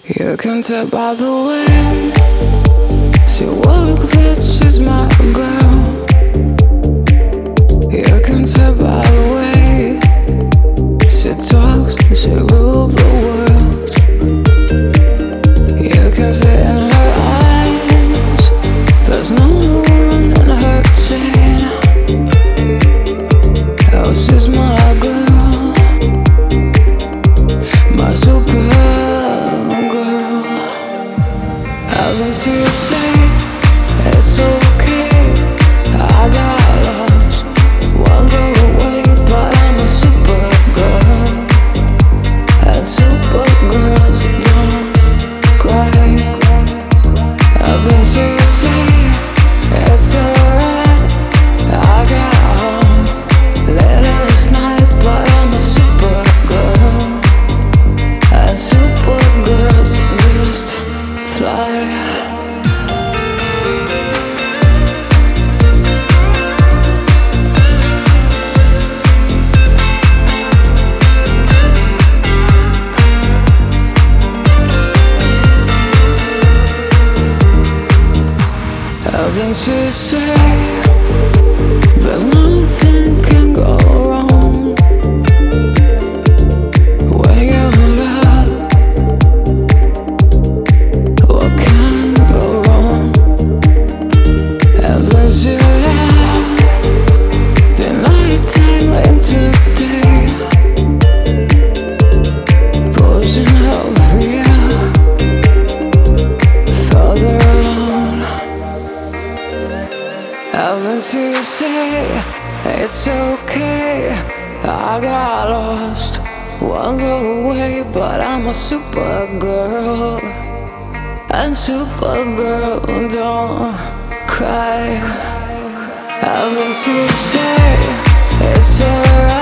You can tell by the way she walk that she's my girl. You can tell by the way she talks, she rules the world. You can see in her eyes there's no one in her chain. Oh, she's my girl, my super girl. Haven't you say it's okay? I got lost, wander away, but I'm a super girl, and super girls don't cry. Haven't you say it's alright? I got home late last night, but I'm a super girl, and super girls just fly. Haven't you say there's nothing can go wrong when you're in love? What can go wrong? Haven't you left the nighttime into day, pushing over you further alone? Haven't you say it's okay? I got lost, wander away, but I'm a super girl, and super girl don't cry. Haven't you say it's alright?